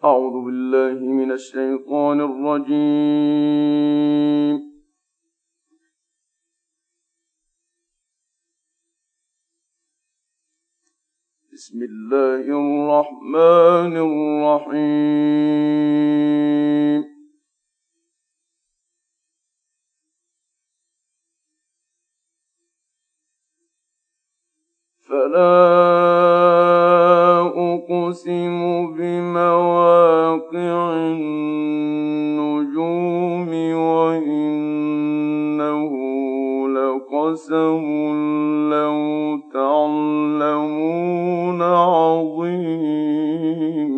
أعوذ بالله من الشيطان الرجيم. بسم الله الرحمن الرحيم. فلا أقسم بمواقع النجوم وإنه لقسم لو تعلمون عظيم.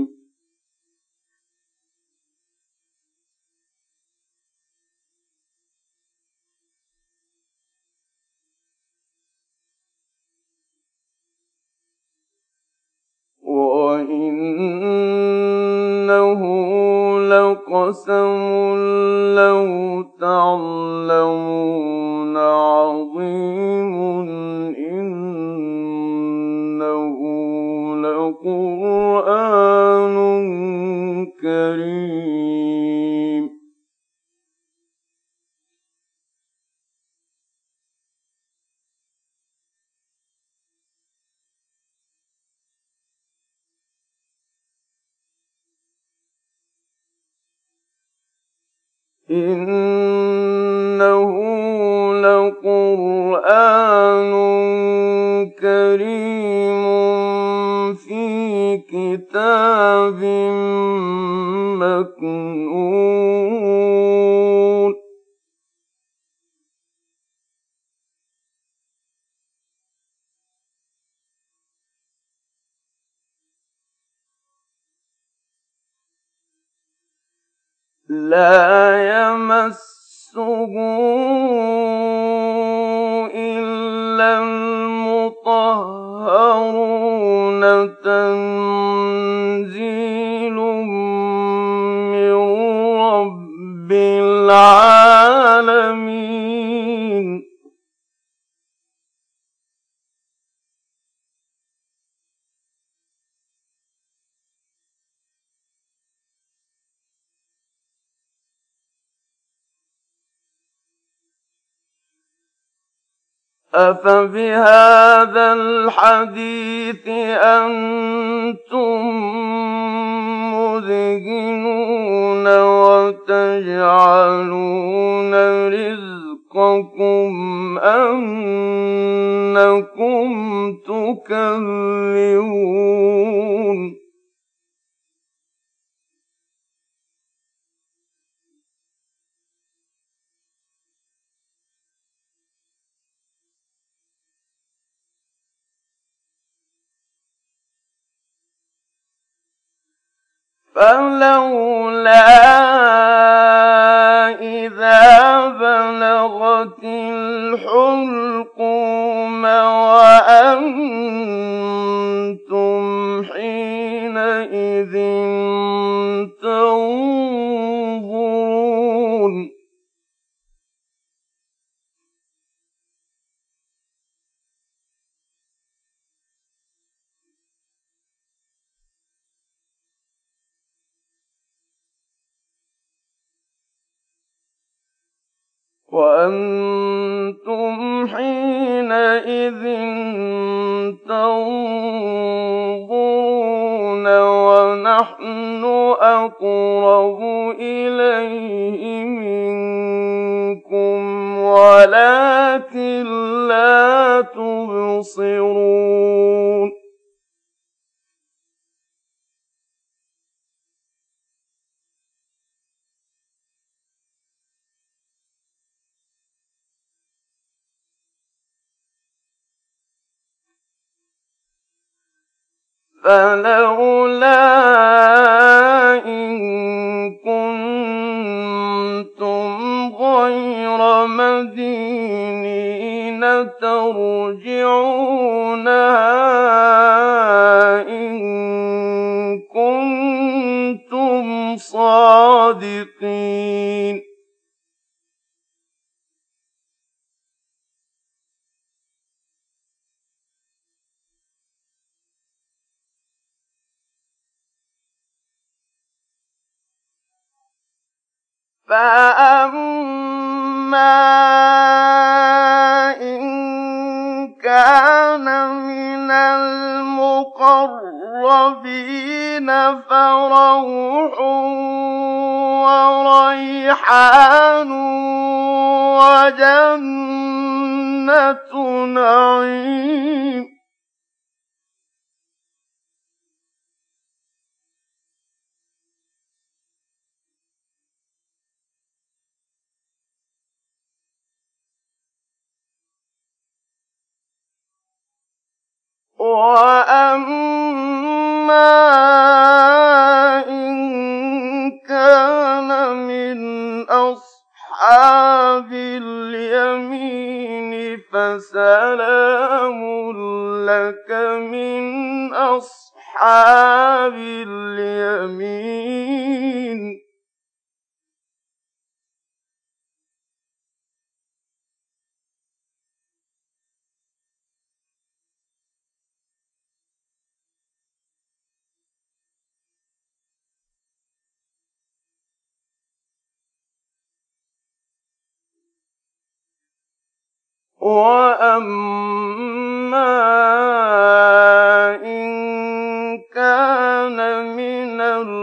وإنه لقسم لو تعلمون عظيم إنه لقرآن كريم. إنه لقرآن كريم في كتاب مكنون. لا يمسه إلا المطهرون تنزيل من رب العالمين. أفبهذا الحديث أنتم مدهنون وتجعلون رزقكم أنكم تكذبون. فلولا إذا بلغت الحلقوم وأنتم حينئذ تنظرون. وأنتم حينئذ تنظرون ونحن أقرب إليه منكم ولكن لا تبصرون. فلولا إن كنتم غير مدينين ترجعونها إن كنتم صادقين. فأما إن كان من المقربين فروح وريحان وجنة نعيم. وأما إن كان من أصحاب اليمين فسلام لك من أصحاب اليمين. وأما إن كان من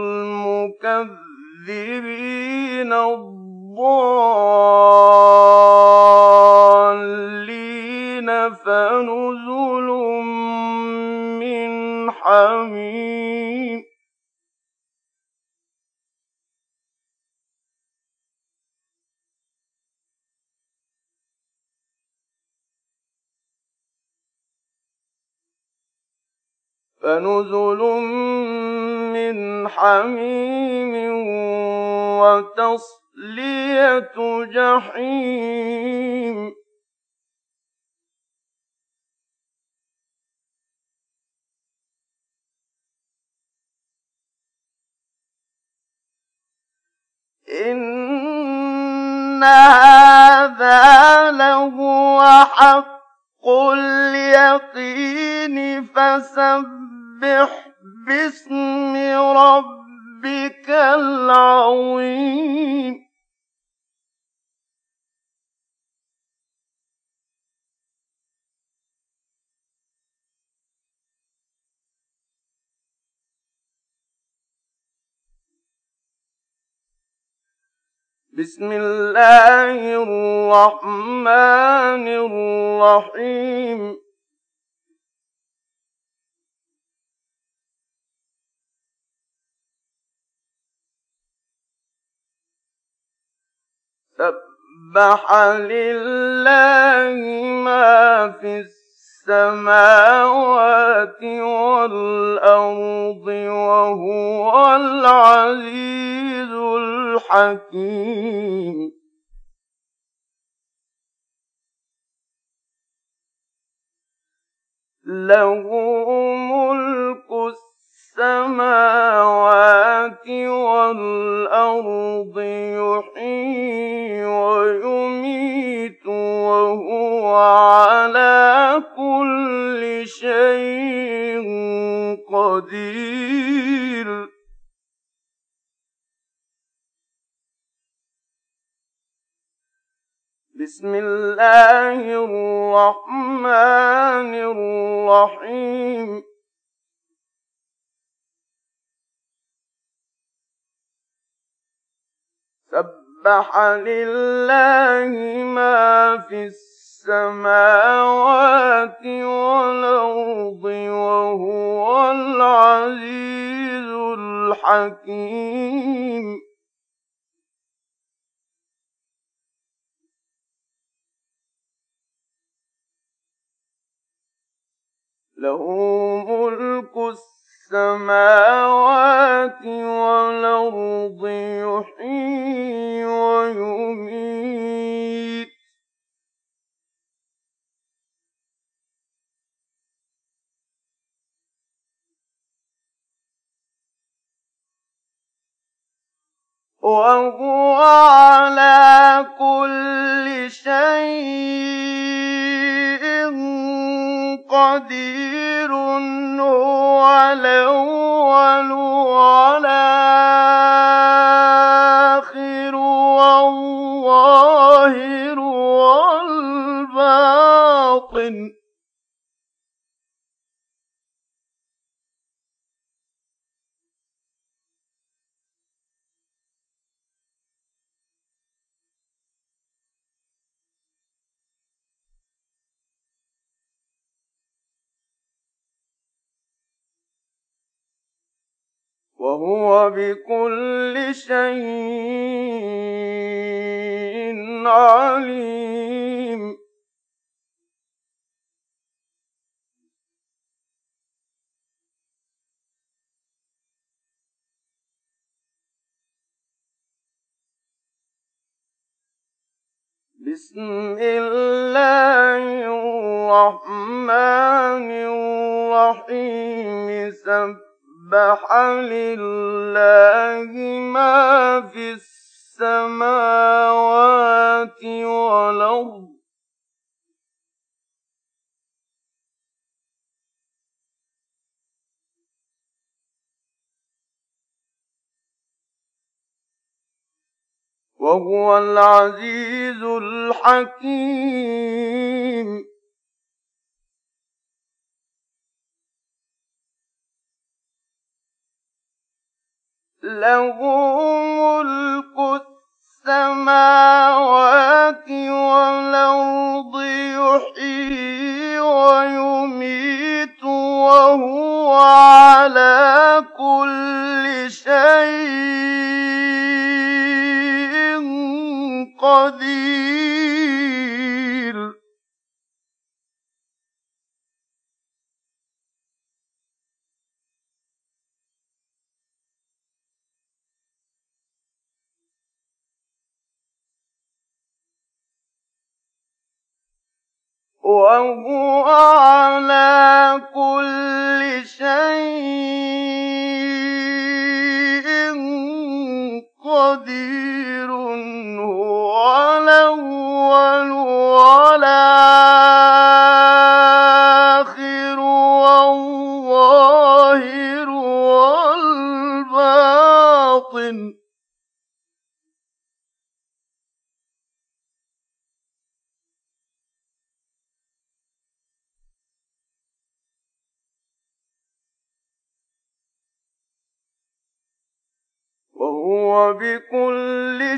المكذبين الضالين فنزل من حميم. فنزل من حميم وتصلية جحيم. إن هذا لهو حق اليقين فسبح باسم ربك العظيم. بسم الله الرحمن الرحيم. سبح لله ما في السماوات والأرض وهو العزيز الحكيم. له ملك السماوات والأرض يحيي ويميت وهو على كل شيء قدير. بسم الله الرحمن الرحيم. سبح لله ما في السماوات والأرض وهو العزيز الحكيم. له ملك السماوات والأرض يحيي ويميت وهو على كل شيء قدير. هو الأول والآخر وهو بكل شيء عليم. بسم الله الرحمن الرحيم. سبح لله ما في السماوات والأرض وهو العزيز الحكيم. له ملك السماوات والأرض يحيي ويميت وهو على كل شيء قدير. وهو على كل شيء قدير. هو الأول والآخر والظاهر والباطن. وهو بكل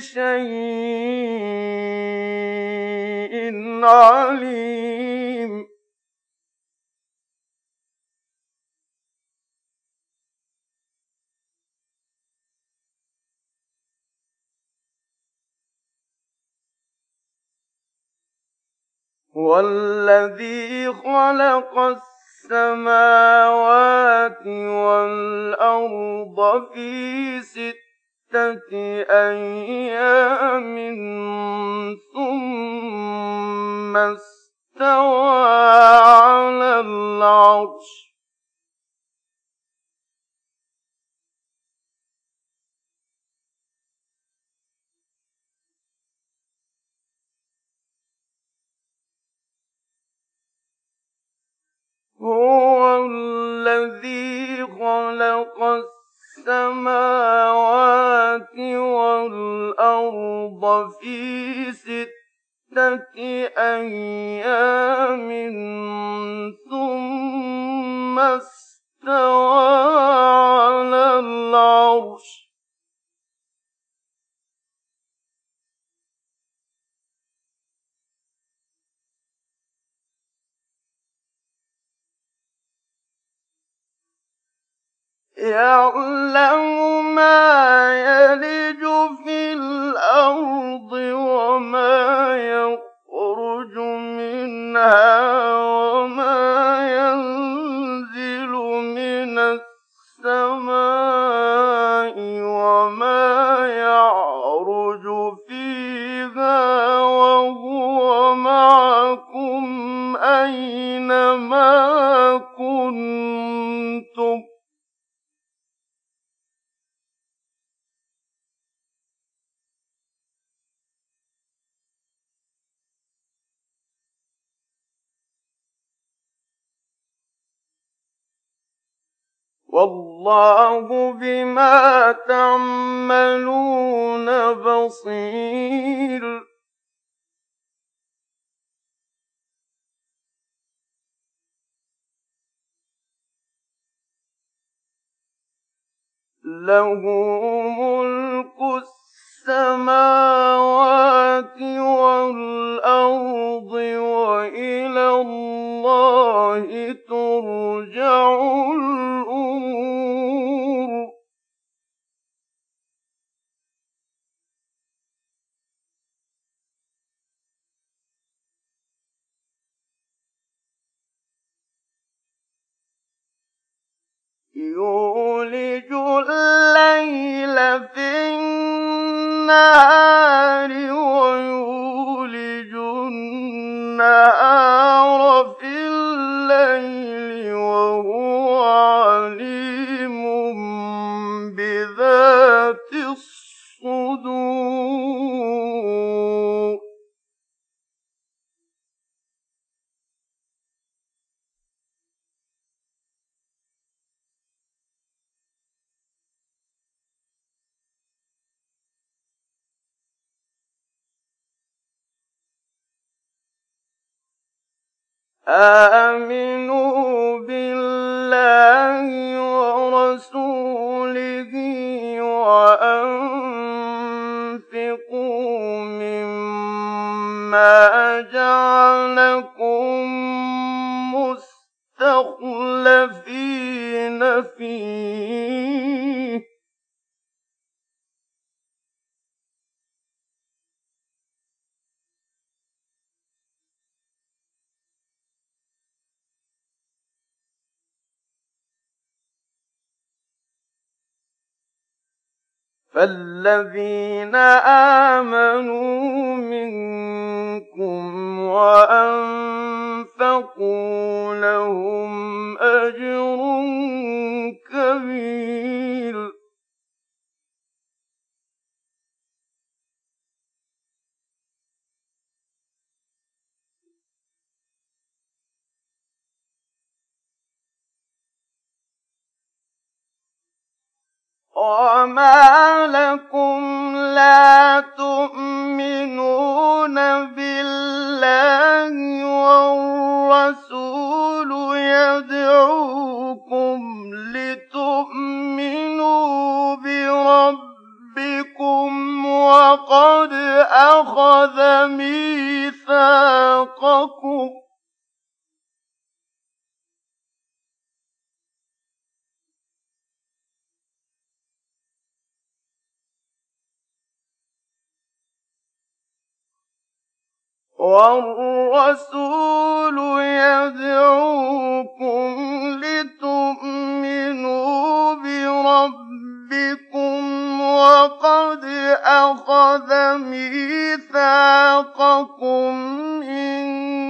شيء عليم. هو الذي خلق السماوات والأرض في 6 أيام ثم استوى على العرش. هو الذي خلق السماوات والأرض في 6 أيام ثم استوى على العرش. يعلم ما يلج في الأرض وما يخرج منها وما ينزل من السماء وما يعرج فيها وهو معكم أينما كنتم. والله بما تعملون بصير. له ملك السماوات والأرض وإلى الله ترجع الأمور. يولج الليل في النهار ويولج النهار في الليل وهو عليم بذات الصدور آمنوا بالله ورسوله وأنفقوا مما جعلكم مستخلفين فيه فالذين آمنوا منكم وأنفقوا لهم أجر كبير وما لكم لا تؤمنون بالله والرسول يدعوكم لتؤمنوا بربكم وقد أخذ ميثاقكم والرسول يدعوكم لتؤمنوا بربكم وقد أخذ ميثاقكم إن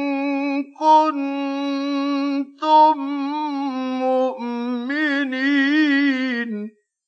كنتم مؤمنين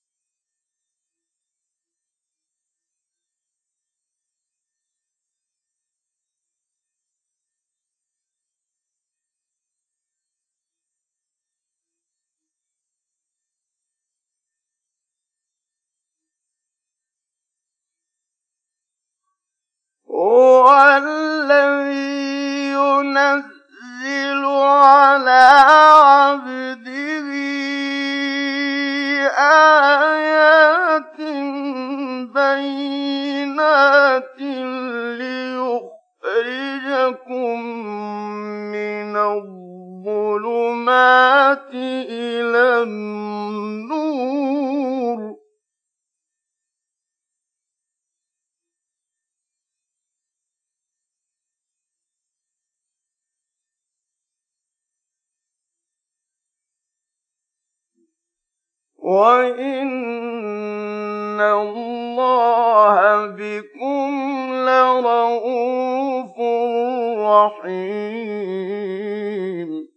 هو الذي ينزل على عبده آيات بينات ليخرجكم من الظلمات إلى النور وَإِنَّ اللَّهَ بِكُمْ لَرَءُوفٌ رَّحِيمٌ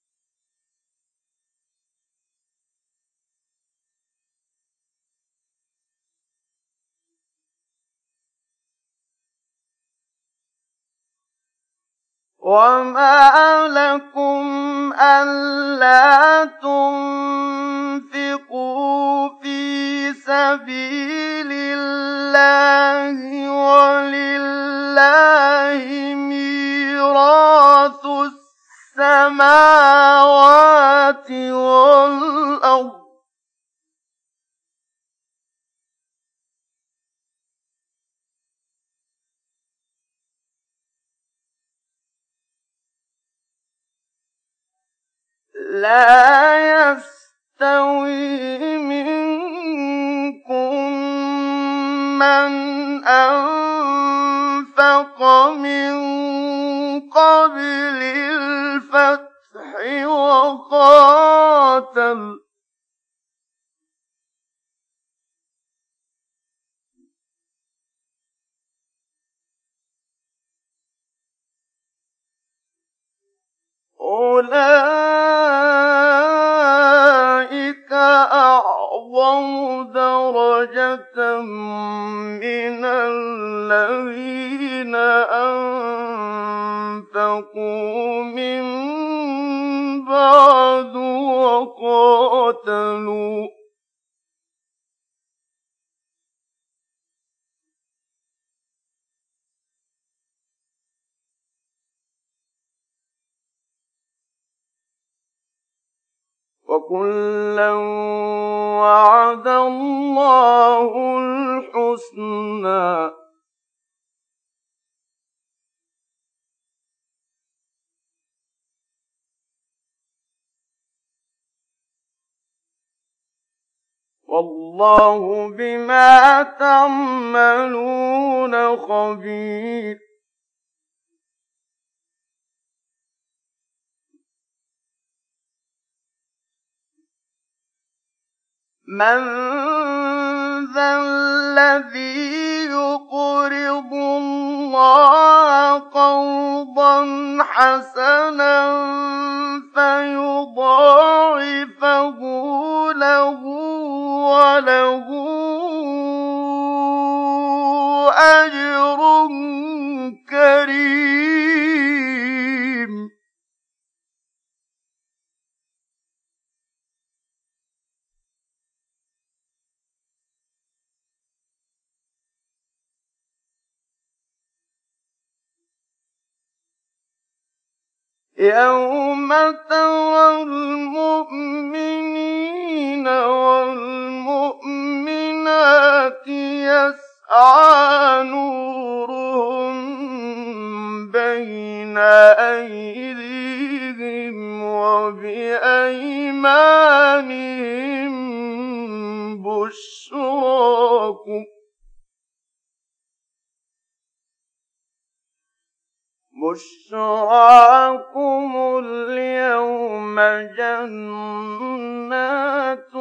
وَمَا لَكُمْ أَلَّا تُنفِقُوا فِي سَبِيلِ اللَّهِ وَلِلَّهِ مِيرَاثُ السَّمَاوَاتِ وَالْأَرْضِ لا يستوي منكم من أنفق من قبل الفتح وقاتل أُولَٰئِكَ أَعْظَمُ دَرَجَةً مِّنَ الَّذِينَ أَنفَقُوا مِن بَعْدُ وَقَاتَلُوا ۚ وَكُلًّا وَعَدَ اللَّهُ الْحُسْنَىٰ ۚ وَاللَّهُ بِمَا تَعْمَلُونَ خَبِيرٌ. مَّن ذَا الَّذِي يُقْرِضُ اللَّهَ قَرْضًا حَسَنًا فَيُضَاعِفَهُ لَهُ وَلَهُ أَجْرٌ كَرِيمٌ. يَوْمَ تَرَى الْمُؤْمِنِينَ وَالْمُؤْمِنَاتِ يَسْعَىٰ نُورُهُم بَيْنَ أَيْدِيهِمْ وَبِأَيْمَانِهِم بُشْرَاكُمُ الْيَوْمَ جَنَّاتٌ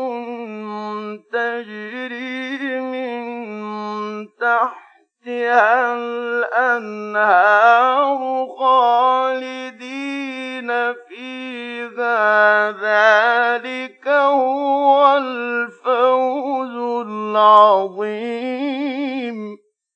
تَجْرِي مِن تَحْتِهَا الْأَنْهَارُ خَالِدِينَ فِيهَا ۚ ذَٰلِكَ هُوَ الْفَوْزُ الْعَظِيمُ.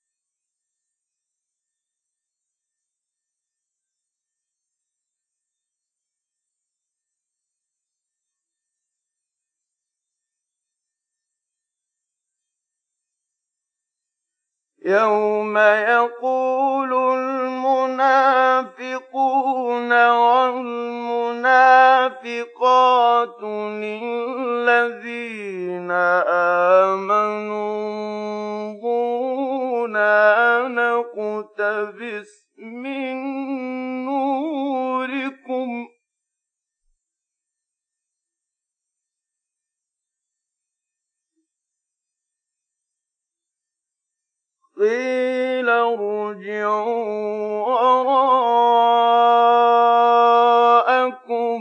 يَوْمَ يَقُولُ الْمُنَافِقُونَ وَالْمُنَافِقَاتُ لِلَّذِينَ آمَنُوا انظُرُونَا نَقْتَبِسْ مِن نُّورِكُمْ ۖ قِيلَ ارْجِعُوا وَرَاءَكُمْ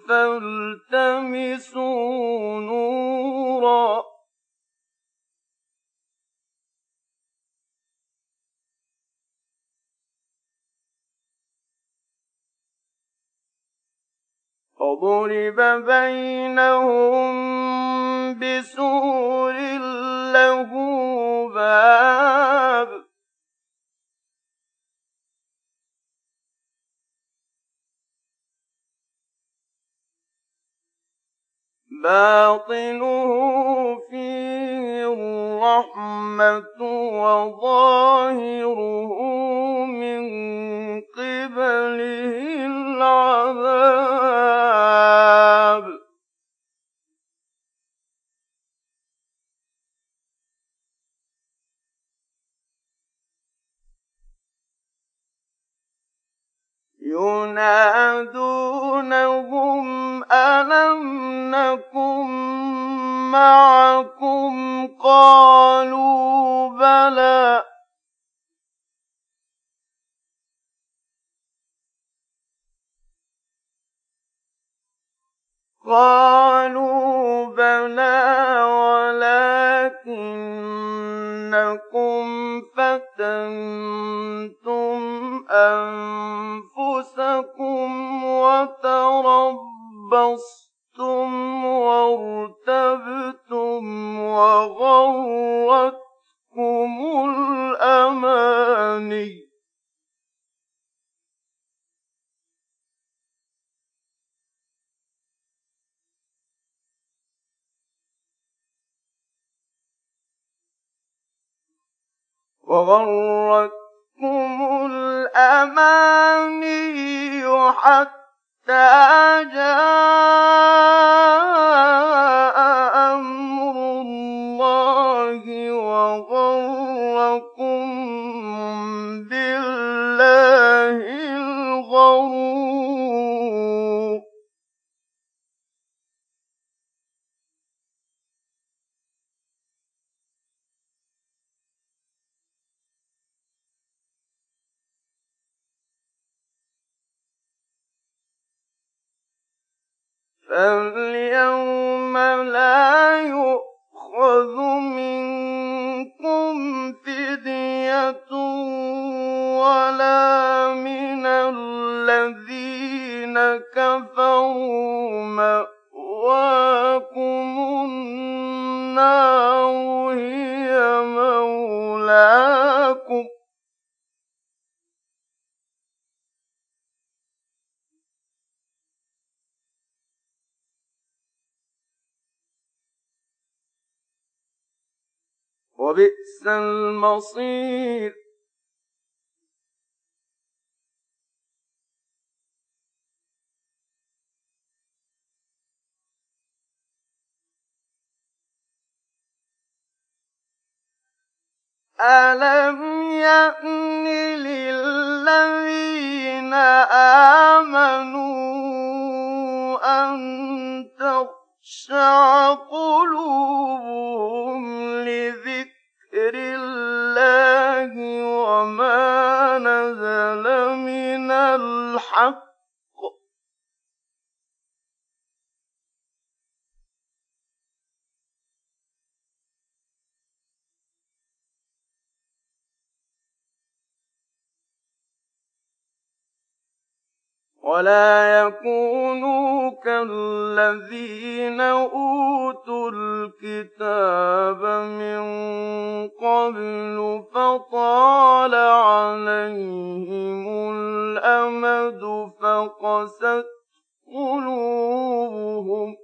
فَالْتَمِسُوا نُورًا ۚ فَضُرِبَ بَيْنَهُم بِسُورٍ لَّهُ بَابٌ بَاطِنُهُ فِيهِ الرَّحْمَةُ وَظَاهِرُهُ مِن قِبَلِهِ الْعَذَابُ. يُنَادُونَهُمْ أَلَمْ نَكُن مَّعَكُمْ ۖ قَالُوا بَلَىٰ وَلَٰكِنَّكُمْ فَتَنتُمْ أَنفُسَكُمْ وتربصتم وارتبتم وغرتكم الأماني حتى جاء أمر الله وغركم بالله الغرور فاليوم لا يؤخذ منكم فدية ولا من الذين كفروا مأواكم النار هي مولاكم وبئس المصير ألم يأن للذين آمنوا أن تخشع قلوبهم لذكر الله وما نزل من الحق ولا يكونوا كالذين أوتوا الكتاب من قبل فطال عليهم الأمد فقست قلوبهم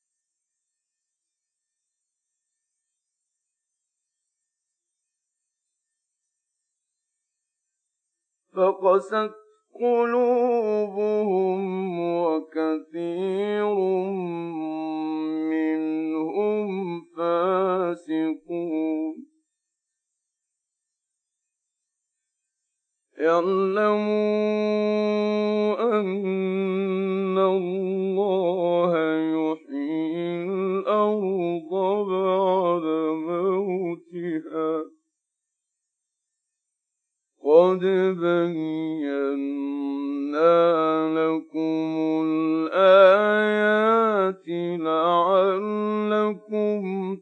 وكثير منهم فاسقون اعلموا أن الله يحيي الأرض بعد موتها قد بينا لكم الآيات لعلكم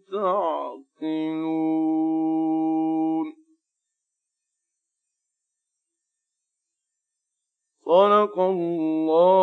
تعقلون صدق الله